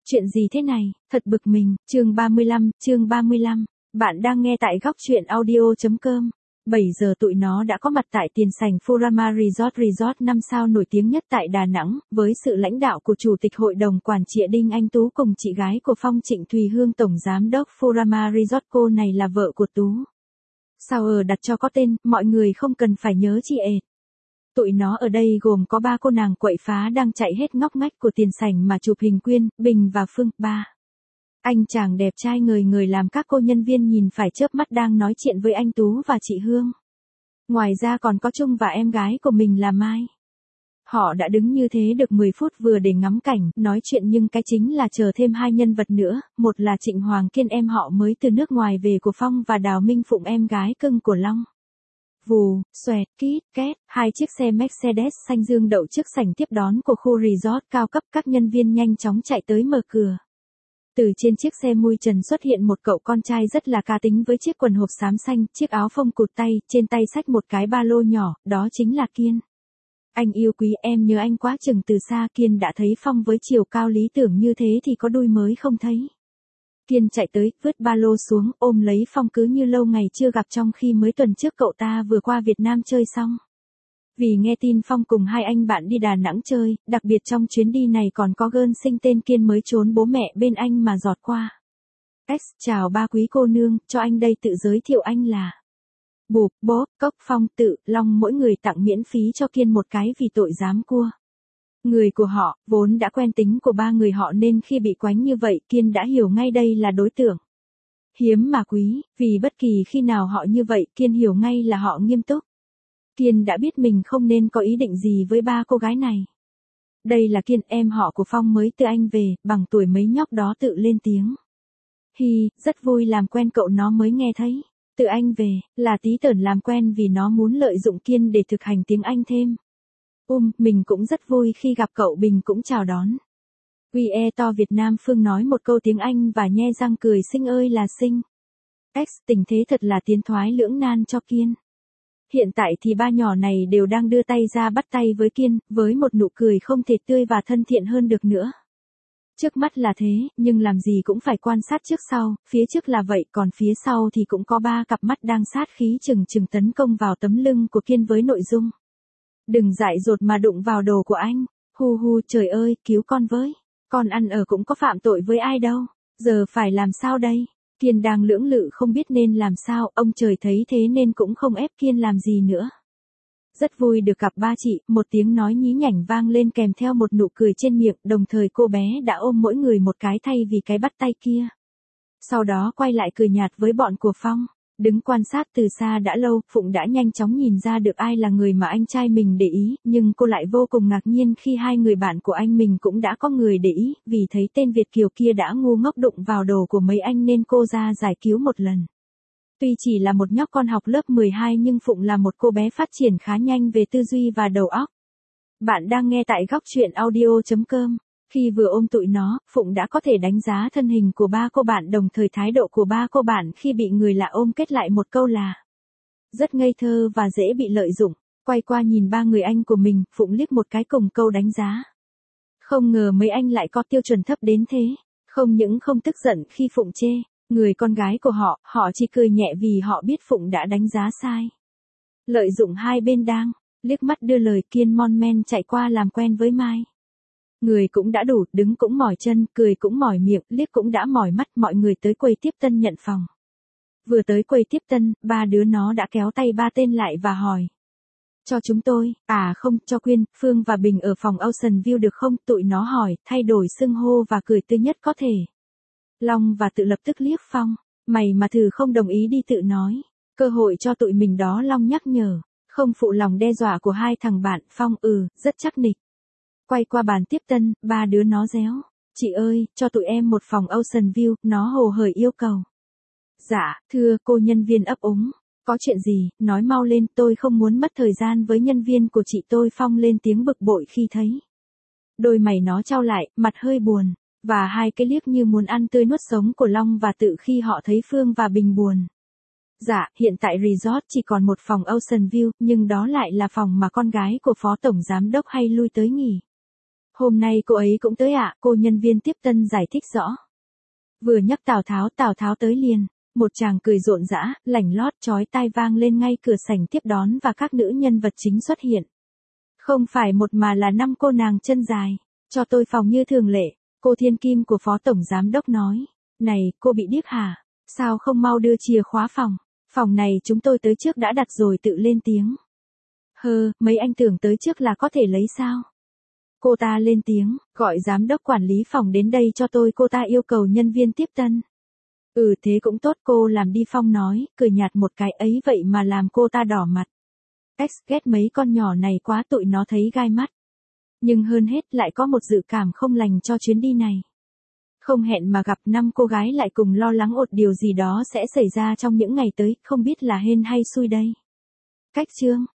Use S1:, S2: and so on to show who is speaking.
S1: Chuyện gì thế này, thật bực mình, chương 35, bạn đang nghe tại góc truyện audio.com. 7 giờ tụi nó đã có mặt tại tiền sảnh Furama Resort 5 sao nổi tiếng nhất tại Đà Nẵng, với sự lãnh đạo của Chủ tịch Hội đồng Quản trị Đinh Anh Tú cùng chị gái của Phong Trịnh Thùy Hương Tổng Giám đốc Furama Resort. Cô này là vợ của Tú. Sao đặt cho có tên, mọi người không cần phải nhớ chị ệt. Tụi nó ở đây gồm có 3 cô nàng quậy phá đang chạy hết ngóc ngách của tiền sảnh mà chụp hình Quyên, Bình và Phương. 3 anh chàng đẹp trai người làm các cô nhân viên nhìn phải chớp mắt đang nói chuyện với anh Tú và chị Hương. Ngoài ra còn có Trung và em gái của mình là Mai. Họ đã đứng như thế được 10 phút vừa để ngắm cảnh, nói chuyện nhưng cái chính là chờ thêm 2 nhân vật nữa, một là Trịnh Hoàng Kiên em họ mới từ nước ngoài về của Phong và Đào Minh Phụng em gái cưng của Long. Vù, xoẹt, kít, két, 2 chiếc xe Mercedes xanh dương đậu trước sảnh tiếp đón của khu resort cao cấp, các nhân viên nhanh chóng chạy tới mở cửa. Từ trên chiếc xe mui trần xuất hiện một cậu con trai rất là cá tính với chiếc quần hộp xám xanh, chiếc áo phông cụt tay, trên tay xách một cái ba lô nhỏ, đó chính là Kiên. Anh yêu quý, em nhớ anh quá. Chừng từ xa Kiên đã thấy Phong với chiều cao lý tưởng như thế thì có đuôi mới không thấy. Kiên chạy tới, vứt ba lô xuống, ôm lấy Phong cứ như lâu ngày chưa gặp, trong khi mới tuần trước cậu ta vừa qua Việt Nam chơi xong. Vì nghe tin Phong cùng 2 anh bạn đi Đà Nẵng chơi, đặc biệt trong chuyến đi này còn có gơn sinh tên Kiên mới trốn bố mẹ bên anh mà giọt qua. Chào ba quý cô nương, cho anh đây tự giới thiệu anh là Bụp, Bốp, Cốc, Phong, Tự, Long, mỗi người tặng miễn phí cho Kiên một cái vì tội giám cua. Người của họ, vốn đã quen tính của 3 người họ nên khi bị quánh như vậy Kiên đã hiểu ngay đây là đối tượng hiếm mà quý, vì bất kỳ khi nào họ như vậy Kiên hiểu ngay là họ nghiêm túc. Kiên đã biết mình không nên có ý định gì với 3 cô gái này. Đây là Kiên, em họ của Phong mới từ Anh về, bằng tuổi mấy nhóc đó tự lên tiếng. Hi, rất vui làm quen cậu, nó mới nghe thấy. Từ Anh về, là tí tởn làm quen vì nó muốn lợi dụng Kiên để thực hành tiếng Anh thêm. Mình cũng rất vui khi gặp cậu. Bình cũng chào đón. We to Việt Nam. Phương nói một câu tiếng Anh và nhe răng cười xinh ơi là xinh. Tình thế thật là tiến thoái lưỡng nan cho Kiên. Hiện tại thì 3 nhỏ này đều đang đưa tay ra bắt tay với Kiên, với một nụ cười không thể tươi và thân thiện hơn được nữa. Trước mắt là thế, nhưng làm gì cũng phải quan sát trước sau, phía trước là vậy, còn phía sau thì cũng có 3 cặp mắt đang sát khí chừng tấn công vào tấm lưng của Kiên với nội dung: đừng dại dột mà đụng vào đồ của anh. Hu, trời ơi, cứu con với. Con ăn ở cũng có phạm tội với ai đâu. Giờ phải làm sao đây? Kiên đang lưỡng lự không biết nên làm sao, ông trời thấy thế nên cũng không ép Kiên làm gì nữa. Rất vui được gặp ba chị, một tiếng nói nhí nhảnh vang lên kèm theo một nụ cười trên miệng, đồng thời cô bé đã ôm mỗi người một cái thay vì cái bắt tay kia. Sau đó quay lại cười nhạt với bọn của Phong. Đứng quan sát từ xa đã lâu, Phụng đã nhanh chóng nhìn ra được ai là người mà anh trai mình để ý, nhưng cô lại vô cùng ngạc nhiên khi 2 người bạn của anh mình cũng đã có người để ý, vì thấy tên Việt kiều kia đã ngu ngốc đụng vào đồ của mấy anh nên cô ra giải cứu một lần. Tuy chỉ là một nhóc con học lớp 12 nhưng Phụng là một cô bé phát triển khá nhanh về tư duy và đầu óc. Bạn đang nghe tại góc truyện audio.com. Khi vừa ôm tụi nó, Phụng đã có thể đánh giá thân hình của 3 cô bạn, đồng thời thái độ của 3 cô bạn khi bị người lạ ôm kết lại một câu là rất ngây thơ và dễ bị lợi dụng. Quay qua nhìn 3 người anh của mình, Phụng liếc một cái cùng câu đánh giá. Không ngờ mấy anh lại có tiêu chuẩn thấp đến thế. Không những không tức giận khi Phụng chê người con gái của họ chỉ cười nhẹ vì họ biết Phụng đã đánh giá sai. Lợi dụng hai bên đang liếc mắt đưa lời. Kiên mon men chạy qua làm quen với Mai. Người cũng đã đủ, đứng cũng mỏi chân, cười cũng mỏi miệng, liếc cũng đã mỏi mắt. Mọi người tới quầy tiếp tân nhận phòng. Vừa tới quầy tiếp tân, 3 đứa nó đã kéo tay 3 tên lại và hỏi: cho chúng tôi, không, cho Quyên, Phương và Bình ở phòng Ocean View được không? Tụi nó hỏi, thay đổi xưng hô và cười tươi nhất có thể. Long và Tự lập tức liếc Phong. Mày mà thử không đồng ý đi, Tự nói. Cơ hội cho tụi mình đó, Long nhắc nhở. Không phụ lòng đe dọa của 2 thằng bạn. Phong rất chắc nịch. Quay qua bàn tiếp tân, 3 đứa nó réo. Chị ơi, cho tụi em một phòng Ocean View, nó hồ hởi yêu cầu. Dạ, thưa cô nhân viên ấp úng. Có chuyện gì, nói mau lên, tôi không muốn mất thời gian với nhân viên của chị tôi. Phong lên tiếng bực bội khi thấy đôi mày nó chau lại, mặt hơi buồn, và 2 cái liếc như muốn ăn tươi nuốt sống của Long và Tự khi họ thấy Phương và Bình buồn. Dạ, hiện tại resort chỉ còn một phòng Ocean View, nhưng đó lại là phòng mà con gái của Phó Tổng Giám đốc hay lui tới nghỉ. Hôm nay cô ấy cũng tới ạ, cô nhân viên tiếp tân giải thích rõ. Vừa nhắc Tào Tháo tới liền. Một chàng cười rộn rã, lảnh lót chói tai vang lên ngay cửa sảnh tiếp đón và các nữ nhân vật chính xuất hiện. Không phải một mà là 5 cô nàng chân dài. Cho tôi phòng như thường lệ, cô Thiên Kim của Phó Tổng Giám Đốc nói. Này, cô bị điếc hả? Sao không mau đưa chìa khóa phòng? Phòng này chúng tôi tới trước đã đặt rồi, tự lên tiếng. Mấy anh tưởng tới trước là có thể lấy sao? Cô ta lên tiếng, gọi giám đốc quản lý phòng đến đây cho tôi, cô ta yêu cầu nhân viên tiếp tân. Thế cũng tốt, cô làm đi, Phong nói, cười nhạt một cái, ấy vậy mà làm cô ta đỏ mặt. Ghét mấy con nhỏ này quá, tụi nó thấy gai mắt. Nhưng hơn hết lại có một dự cảm không lành cho chuyến đi này. Không hẹn mà gặp 5 cô gái lại cùng lo lắng điều gì đó sẽ xảy ra trong những ngày tới, không biết là hên hay xui đây. Cách chương